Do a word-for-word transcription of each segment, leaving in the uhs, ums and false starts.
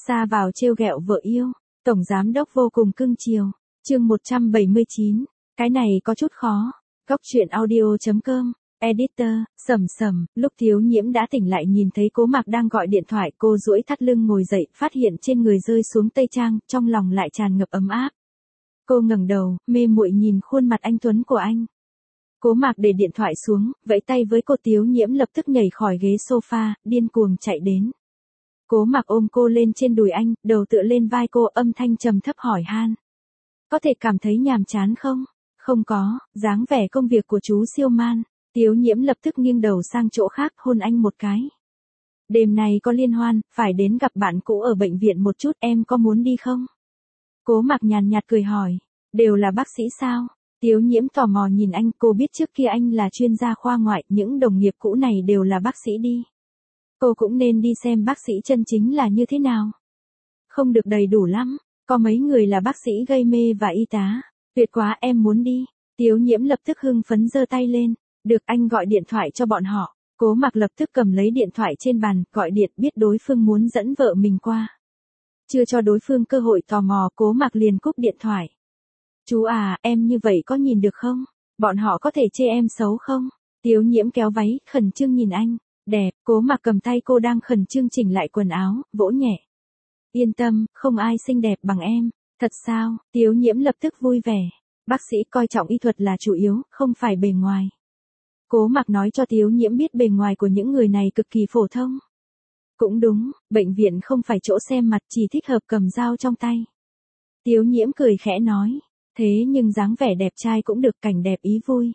Xa vào trêu ghẹo vợ yêu, tổng giám đốc vô cùng cưng chiều. Chương một trăm bảy mươi chín, cái này có chút khó. Góc truyện audio chấm com, editor, Sầm Sầm. Lúc Thiếu Nhiễm đã tỉnh lại nhìn thấy Cố Mạc đang gọi điện thoại, cô duỗi thắt lưng ngồi dậy, phát hiện trên người rơi xuống tây trang, trong lòng lại tràn ngập ấm áp. Cô ngẩng đầu, mê muội nhìn khuôn mặt anh tuấn của anh. Cố Mạc để điện thoại xuống, vẫy tay với cô. Thiếu Nhiễm lập tức nhảy khỏi ghế sofa, điên cuồng chạy đến. Cố Mạc ôm cô lên trên đùi anh, đầu tựa lên vai cô, âm thanh trầm thấp hỏi han. Có thể cảm thấy nhàm chán không? Không có, dáng vẻ công việc của chú siêu man. Thiếu Nhiễm lập tức nghiêng đầu sang chỗ khác, hôn anh một cái. Đêm này có liên hoan, phải đến gặp bạn cũ ở bệnh viện một chút, em có muốn đi không? Cố Mạc nhàn nhạt cười hỏi. Đều là bác sĩ sao? Thiếu Nhiễm tò mò nhìn anh, cô biết trước kia anh là chuyên gia khoa ngoại, những đồng nghiệp cũ này đều là bác sĩ đi. Cô cũng nên đi xem bác sĩ chân chính là như thế nào. Không được đầy đủ lắm, có mấy người là bác sĩ gây mê và y tá. Tuyệt quá, em muốn đi. Thiếu Nhiễm lập tức hưng phấn giơ tay lên. Được, anh gọi điện thoại cho bọn họ. Cố Mạc lập tức cầm lấy điện thoại trên bàn, gọi điện, biết đối phương muốn dẫn vợ mình qua. Chưa cho đối phương cơ hội tò mò, Cố Mạc liền cúp điện thoại. Chú à, em như vậy có nhìn được không? Bọn họ có thể chê em xấu không? Thiếu Nhiễm kéo váy, khẩn trương nhìn anh. Đẹp. Cố Mạc cầm tay cô đang khẩn trương chỉnh lại quần áo, vỗ nhẹ. Yên tâm, không ai xinh đẹp bằng em. Thật sao? Thiếu Nhiễm lập tức vui vẻ. Bác sĩ coi trọng y thuật là chủ yếu, không phải bề ngoài. Cố Mạc nói cho Thiếu Nhiễm biết bề ngoài của những người này cực kỳ phổ thông. Cũng đúng, bệnh viện không phải chỗ xem mặt, chỉ thích hợp cầm dao trong tay. Thiếu Nhiễm cười khẽ nói. Thế nhưng dáng vẻ đẹp trai cũng được, cảnh đẹp ý vui.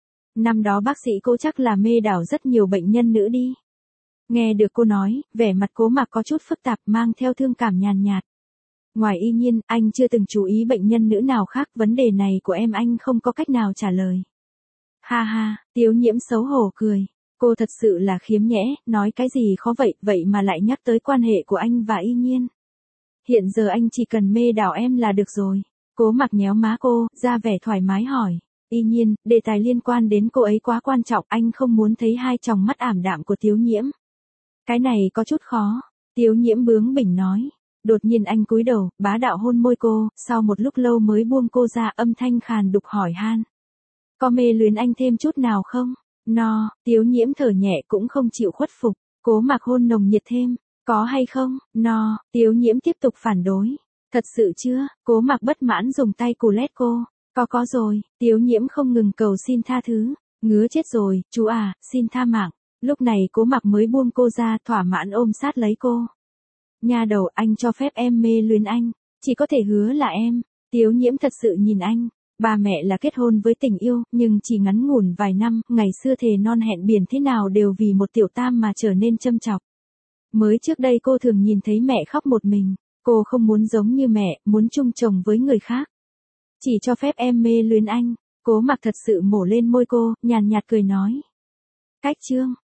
Năm đó bác sĩ cô chắc là mê đảo rất nhiều bệnh nhân nữ đi. Nghe được cô nói, vẻ mặt Cố Mạc có chút phức tạp, mang theo thương cảm nhàn nhạt. Ngoài y nhiên, anh chưa từng chú ý bệnh nhân nữ nào khác, vấn đề này của em anh không có cách nào trả lời. Ha ha, Thiếu Nhiễm xấu hổ cười. Cô thật sự là khiếm nhẽ, nói cái gì khó vậy, vậy mà lại nhắc tới quan hệ của anh và y nhiên. Hiện giờ anh chỉ cần mê đảo em là được rồi. Cố Mạc nhéo má cô, ra vẻ thoải mái hỏi. Y nhiên, đề tài liên quan đến cô ấy quá quan trọng, anh không muốn thấy hai tròng mắt ảm đạm của Thiếu Nhiễm. Cái này có chút khó. Thiếu Nhiễm bướng bỉnh nói. Đột nhiên anh cúi đầu, bá đạo hôn môi cô, sau một lúc lâu mới buông cô ra, âm thanh khàn đục hỏi han. Có mê luyến anh thêm chút nào không? No. Thiếu Nhiễm thở nhẹ cũng không chịu khuất phục. Cố Mạc hôn nồng nhiệt thêm. Có hay không? No. Thiếu Nhiễm tiếp tục phản đối. Thật sự chưa? Cố Mạc bất mãn dùng tay cù lét cô. Có có rồi. Thiếu Nhiễm không ngừng cầu xin tha thứ. Ngứa chết rồi, chú à, xin tha mạng. Lúc này Cố Mạc mới buông cô ra, thỏa mãn ôm sát lấy cô. Nha đầu, anh cho phép em mê luyến anh. Chỉ có thể hứa là em. Thiếu Nhiễm thật sự nhìn anh. Ba mẹ là kết hôn với tình yêu, nhưng chỉ ngắn ngủn vài năm, ngày xưa thề non hẹn biển thế nào đều vì một tiểu tam mà trở nên châm chọc. Mới trước đây cô thường nhìn thấy mẹ khóc một mình. Cô không muốn giống như mẹ, muốn chung chồng với người khác. Chỉ cho phép em mê luyến anh. Cố Mạc thật sự mổ lên môi cô, nhàn nhạt cười nói. Cách chương.